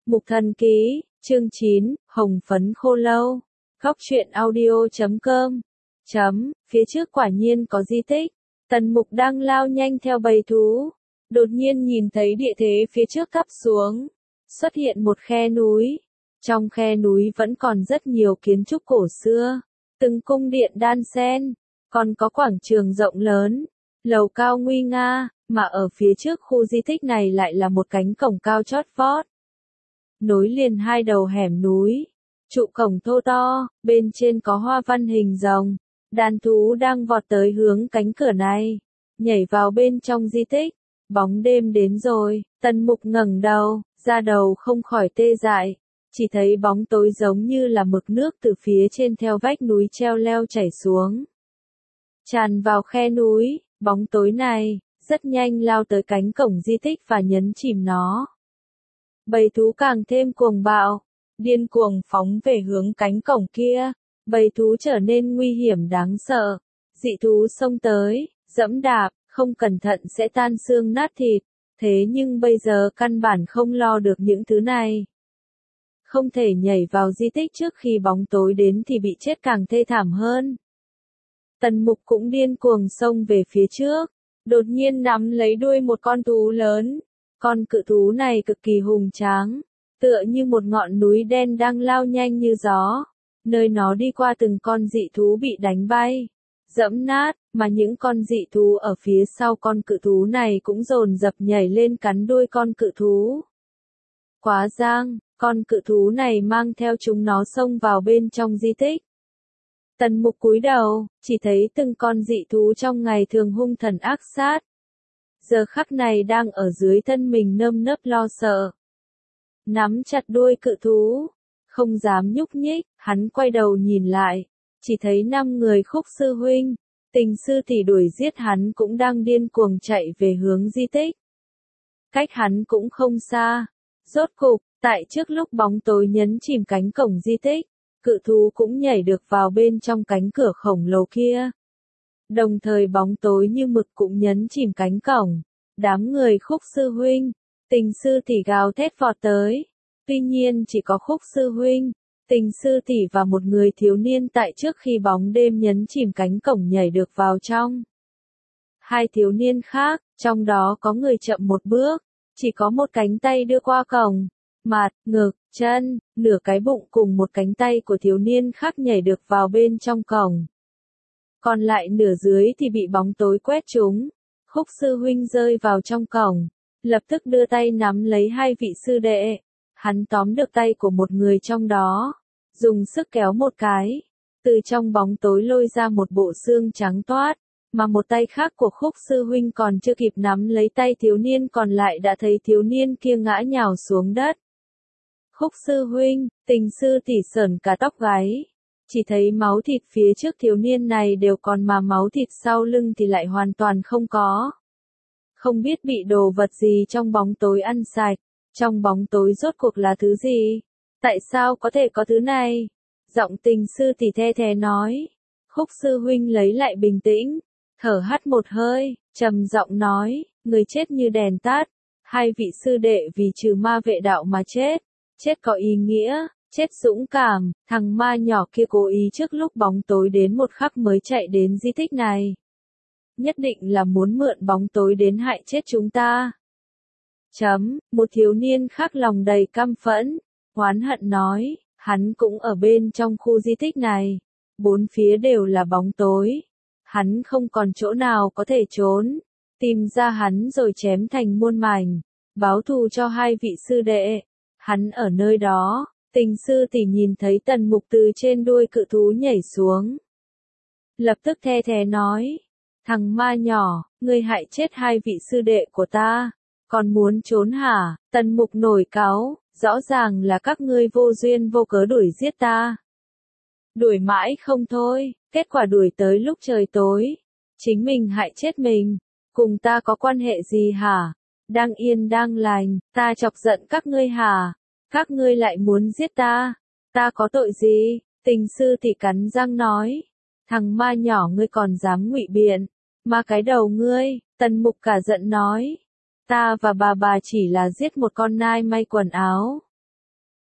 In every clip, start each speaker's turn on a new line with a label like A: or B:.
A: Mục Thần Ký, chương 9, Hồng Phấn Khô Lâu. Góc truyện audio.com. Phía trước quả nhiên có di tích. Tần Mục đang lao nhanh theo bầy thú. Đột nhiên nhìn thấy địa thế phía trước cắp xuống. Xuất hiện một khe núi. Trong khe núi vẫn còn rất nhiều kiến trúc cổ xưa. Từng cung điện đan xen. Còn có quảng trường rộng lớn. Lầu cao nguy nga. Mà ở phía trước khu di tích này lại là một cánh cổng cao chót vót. Nối liền hai đầu hẻm núi. Trụ cổng thô to, bên trên có hoa văn hình rồng. Đàn thú đang vọt tới hướng cánh cửa này. Nhảy vào bên trong di tích. Bóng đêm đến rồi, Tần Mục ngẩng đầu, da đầu không khỏi tê dại. Chỉ thấy bóng tối giống như là mực nước từ phía trên theo vách núi treo leo chảy xuống. Tràn vào khe núi, bóng tối này, rất nhanh lao tới cánh cổng di tích và nhấn chìm nó. Bầy thú càng thêm cuồng bạo, điên cuồng phóng về hướng cánh cổng kia. Bầy thú trở nên nguy hiểm đáng sợ. Dị thú xông tới, dẫm đạp, không cẩn thận sẽ tan xương nát thịt. Thế nhưng bây giờ căn bản không lo được những thứ này. Không thể nhảy vào di tích trước khi bóng tối đến thì bị chết càng thê thảm hơn. Tần Mục cũng điên cuồng xông về phía trước. Đột nhiên nắm lấy đuôi một con thú lớn. Con cự thú này cực kỳ hùng tráng, tựa như một ngọn núi đen đang lao nhanh như gió. Nơi nó đi qua từng con dị thú bị đánh bay, dẫm nát, mà những con dị thú ở phía sau con cự thú này cũng dồn dập nhảy lên cắn đuôi con cự thú. Quá giang, con cự thú này mang theo chúng nó xông vào bên trong di tích. Tần Mục cúi đầu, chỉ thấy từng con dị thú trong ngày thường hung thần ác sát. Giờ khắc này đang ở dưới thân mình nơm nớp lo sợ. Nắm chặt đuôi cự thú, không dám nhúc nhích, hắn quay đầu nhìn lại, chỉ thấy 5 người Khúc sư huynh, Tình sư tỷ đuổi giết hắn cũng đang điên cuồng chạy về hướng di tích. Cách hắn cũng không xa. Rốt cục, tại trước lúc bóng tối nhấn chìm cánh cổng di tích, cự thú cũng nhảy được vào bên trong cánh cửa khổng lồ kia. Đồng thời bóng tối như mực cũng nhấn chìm cánh cổng. Đám người Khúc sư huynh, Tình sư tỷ gào thét vọt tới. Tuy nhiên chỉ có Khúc sư huynh, Tình sư tỷ và một người thiếu niên tại trước khi bóng đêm nhấn chìm cánh cổng nhảy được vào trong. Hai thiếu niên khác, trong đó có người chậm một bước, chỉ có một cánh tay đưa qua cổng. Mặt, ngực, chân, nửa cái bụng cùng một cánh tay của thiếu niên khác nhảy được vào bên trong cổng. Còn lại nửa dưới thì bị bóng tối quét trúng. Khúc sư huynh rơi vào trong cổng, lập tức đưa tay nắm lấy hai vị sư đệ. Hắn tóm được tay của một người trong đó, dùng sức kéo một cái, từ trong bóng tối lôi ra một bộ xương trắng toát, mà một tay khác của Khúc sư huynh còn chưa kịp nắm lấy tay thiếu niên còn lại đã thấy thiếu niên kia ngã nhào xuống đất. Khúc sư huynh, Tình sư tỷ sởn cả tóc gáy, chỉ thấy máu thịt phía trước thiếu niên này đều còn mà máu thịt sau lưng thì lại hoàn toàn không có. Không biết bị đồ vật gì trong bóng tối ăn sạch. Trong bóng tối rốt cuộc là thứ gì? Tại sao có thể có thứ này? Giọng Tình sư tỷ the thé nói. Khúc sư huynh lấy lại bình tĩnh, thở hắt một hơi, trầm giọng nói, người chết như đèn tắt. Hai vị sư đệ vì trừ ma vệ đạo mà chết. Chết có ý nghĩa, chết dũng cảm. Thằng ma nhỏ kia cố ý trước lúc bóng tối đến một khắc mới chạy đến di tích này. Nhất định là muốn mượn bóng tối đến hại chết chúng ta. Một thiếu niên khác lòng đầy căm phẫn, oán hận nói, hắn cũng ở bên trong khu di tích này. Bốn phía đều là bóng tối. Hắn không còn chỗ nào có thể trốn. Tìm ra hắn rồi chém thành muôn mảnh. Báo thù cho hai vị sư đệ. Hắn ở nơi đó. Tình sư tỷ nhìn thấy Tần Mục từ trên đuôi cự thú nhảy xuống. Lập tức the thé nói. Thằng ma nhỏ, ngươi hại chết hai vị sư đệ của ta. Còn muốn trốn hả? Tần Mục nổi cáu, rõ ràng là các ngươi vô duyên vô cớ đuổi giết ta. Đuổi mãi không thôi, kết quả đuổi tới lúc trời tối. Chính mình hại chết mình, cùng ta có quan hệ gì hả? Đang yên đang lành, ta chọc giận các ngươi hả? Các ngươi lại muốn giết ta? Ta có tội gì? Tình sư tỷ cắn răng nói. Thằng ma nhỏ ngươi còn dám ngụy biện, mà cái đầu ngươi, Tần Mục cả giận nói. Ta và bà chỉ là giết một con nai may quần áo.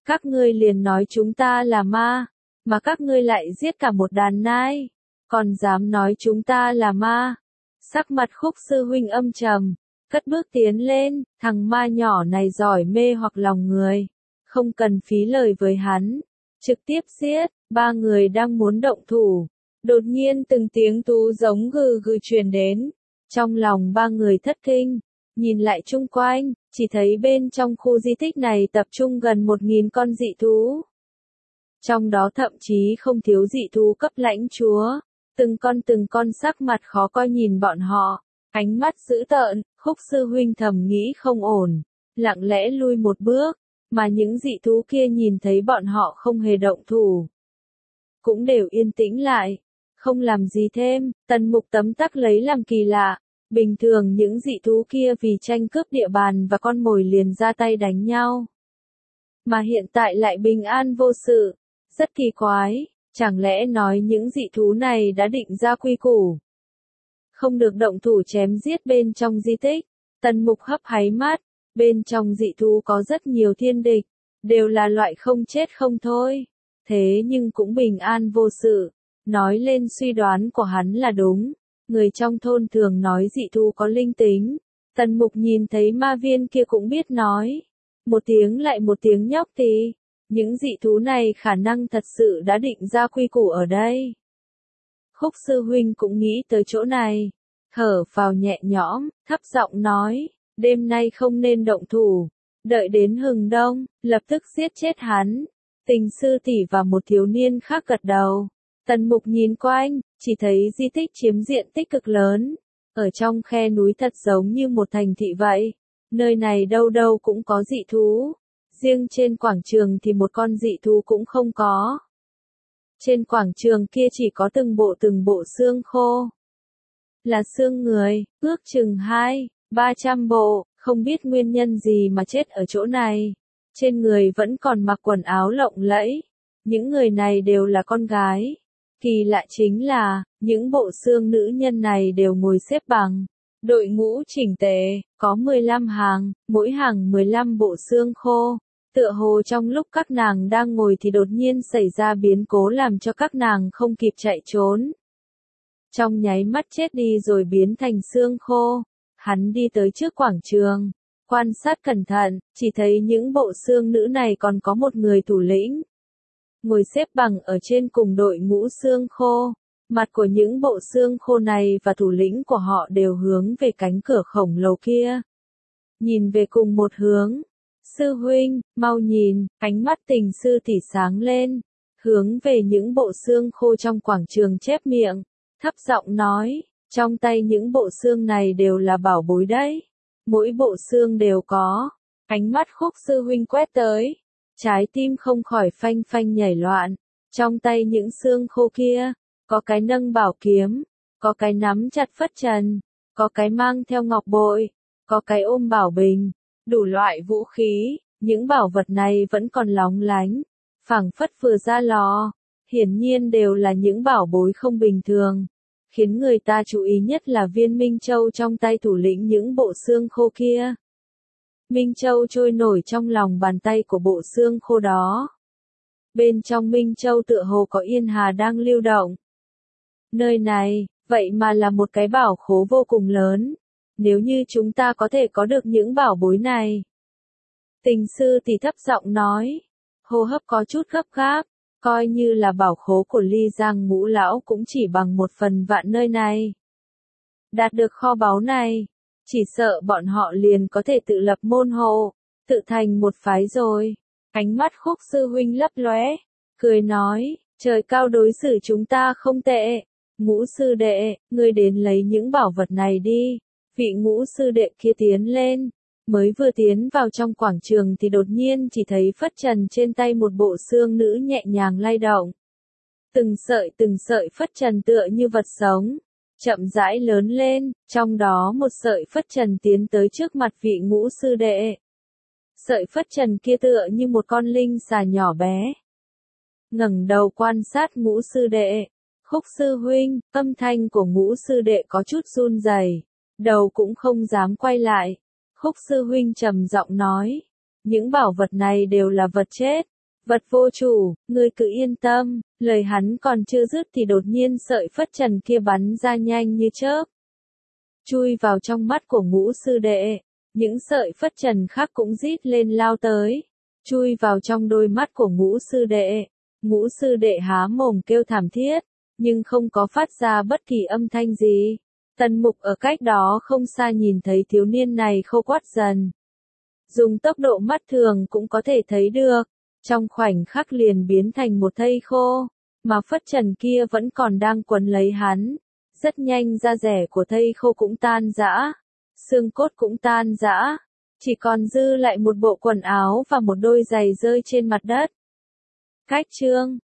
A: Các ngươi liền nói chúng ta là ma, mà các ngươi lại giết cả một đàn nai, còn dám nói chúng ta là ma. Sắc mặt Khúc sư huynh âm trầm, cất bước tiến lên, thằng ma nhỏ này giỏi mê hoặc lòng người, không cần phí lời với hắn, trực tiếp giết. Ba người đang muốn động thủ, đột nhiên từng tiếng tú giống gừ gừ truyền đến, trong lòng ba người thất kinh, nhìn lại chung quanh, chỉ thấy bên trong khu di tích này tập trung gần 1.000 con dị thú. Trong đó thậm chí không thiếu dị thú cấp lãnh chúa, từng con sắc mặt khó coi nhìn bọn họ, ánh mắt dữ tợn. Khúc sư huynh thầm nghĩ không ổn, lặng lẽ lui một bước, mà những dị thú kia nhìn thấy bọn họ không hề động thủ, cũng đều yên tĩnh lại, không làm gì thêm. Tần Mục tấm tắc lấy làm kỳ lạ, bình thường những dị thú kia vì tranh cướp địa bàn và con mồi liền ra tay đánh nhau, mà hiện tại lại bình an vô sự, rất kỳ quái, chẳng lẽ nói những dị thú này đã định ra quy củ, không được động thủ chém giết bên trong di tích. Tần Mục hấp háy mắt, bên trong dị thú có rất nhiều thiên địch, đều là loại không chết không thôi, thế nhưng cũng bình an vô sự. Nói lên suy đoán của hắn là đúng, người trong thôn thường nói dị thú có linh tính. Tần Mục nhìn thấy ma viên kia cũng biết nói, một tiếng lại một tiếng nhóc tí, những dị thú này khả năng thật sự đã định ra quy củ ở đây. Khúc sư huynh cũng nghĩ tới chỗ này, thở phào nhẹ nhõm, thấp giọng nói, đêm nay không nên động thủ, đợi đến hừng đông, lập tức giết chết hắn. Tình sư tỷ và một thiếu niên khác gật đầu. Tần Mục nhìn quanh, chỉ thấy di tích chiếm diện tích cực lớn, ở trong khe núi thật giống như một thành thị vậy, nơi này đâu đâu cũng có dị thú, riêng trên quảng trường thì một con dị thú cũng không có. Trên quảng trường kia chỉ có từng bộ xương khô, là xương người, ước chừng 200-300 bộ, không biết nguyên nhân gì mà chết ở chỗ này. Trên người vẫn còn mặc quần áo lộng lẫy, những người này đều là con gái. Kỳ lạ chính là, những bộ xương nữ nhân này đều ngồi xếp bằng, đội ngũ chỉnh tề, có 15 hàng, mỗi hàng 15 bộ xương khô. Tựa hồ trong lúc các nàng đang ngồi thì đột nhiên xảy ra biến cố làm cho các nàng không kịp chạy trốn, trong nháy mắt chết đi rồi biến thành xương khô. Hắn đi tới trước quảng trường, quan sát cẩn thận, chỉ thấy những bộ xương nữ này còn có một người thủ lĩnh, ngồi xếp bằng ở trên cùng đội ngũ xương khô. Mặt của những bộ xương khô này và thủ lĩnh của họ đều hướng về cánh cửa khổng lồ kia, nhìn về cùng một hướng. Sư huynh, mau nhìn, ánh mắt tình sư tỷ sáng lên, hướng về những bộ xương khô trong quảng trường chép miệng, thấp giọng nói, trong tay những bộ xương này đều là bảo bối đấy, mỗi bộ xương đều có. Ánh mắt Khúc sư huynh quét tới, trái tim không khỏi phanh phanh nhảy loạn. Trong tay những xương khô kia, có cái nâng bảo kiếm, có cái nắm chặt phất trần, có cái mang theo ngọc bội, có cái ôm bảo bình, đủ loại vũ khí. Những bảo vật này vẫn còn lóng lánh, phảng phất vừa ra lò, hiển nhiên đều là những bảo bối không bình thường. Khiến người ta chú ý nhất là viên Minh Châu trong tay thủ lĩnh những bộ xương khô kia. Minh Châu trôi nổi trong lòng bàn tay của bộ xương khô đó. Bên trong Minh Châu tựa hồ có yên hà đang lưu động. Nơi này, vậy mà là một cái bảo khố vô cùng lớn. Nếu như chúng ta có thể có được những bảo bối này. Tình sư tỷ thấp giọng nói, hô hấp có chút gấp gáp, coi như là bảo khố của Ly Giang Ngũ lão cũng chỉ bằng 1/1000 nơi này. Đạt được kho báu này, chỉ sợ bọn họ liền có thể tự lập môn hộ, tự thành một phái rồi. Ánh mắt Khúc sư huynh lấp lóe, cười nói, trời cao đối xử chúng ta không tệ. Ngũ sư đệ, ngươi đến lấy những bảo vật này đi. Vị ngũ sư đệ kia tiến lên, mới vừa tiến vào trong quảng trường thì đột nhiên chỉ thấy phất trần trên tay một bộ xương nữ nhẹ nhàng lay động. Từng sợi phất trần tựa như vật sống, chậm rãi lớn lên, trong đó một sợi phất trần tiến tới trước mặt vị ngũ sư đệ. Sợi phất trần kia tựa như một con linh xà nhỏ bé. Ngẩng đầu quan sát ngũ sư đệ, Khúc sư huynh, âm thanh của ngũ sư đệ có chút run rẩy, đầu cũng không dám quay lại. Khúc sư huynh trầm giọng nói, những bảo vật này đều là vật chết, Vật vô chủ, ngươi cứ yên tâm, lời hắn còn chưa dứt thì đột nhiên sợi phất trần kia bắn ra nhanh như chớp. Chui vào trong mắt của Ngũ sư đệ, những sợi phất trần khác cũng rít lên lao tới. Chui vào trong đôi mắt của Ngũ sư đệ. Ngũ sư đệ há mồm kêu thảm thiết, nhưng không có phát ra bất kỳ âm thanh gì. Tần Mục ở cách đó không xa nhìn thấy thiếu niên này khô quắt dần. Dùng tốc độ mắt thường cũng có thể thấy được, trong khoảnh khắc liền biến thành một thây khô, mà phất trần kia vẫn còn đang quấn lấy hắn. Rất nhanh da rẻ của thây khô cũng tan rã, xương cốt cũng tan rã, chỉ còn dư lại một bộ quần áo và một đôi giày rơi trên mặt đất. Cách chương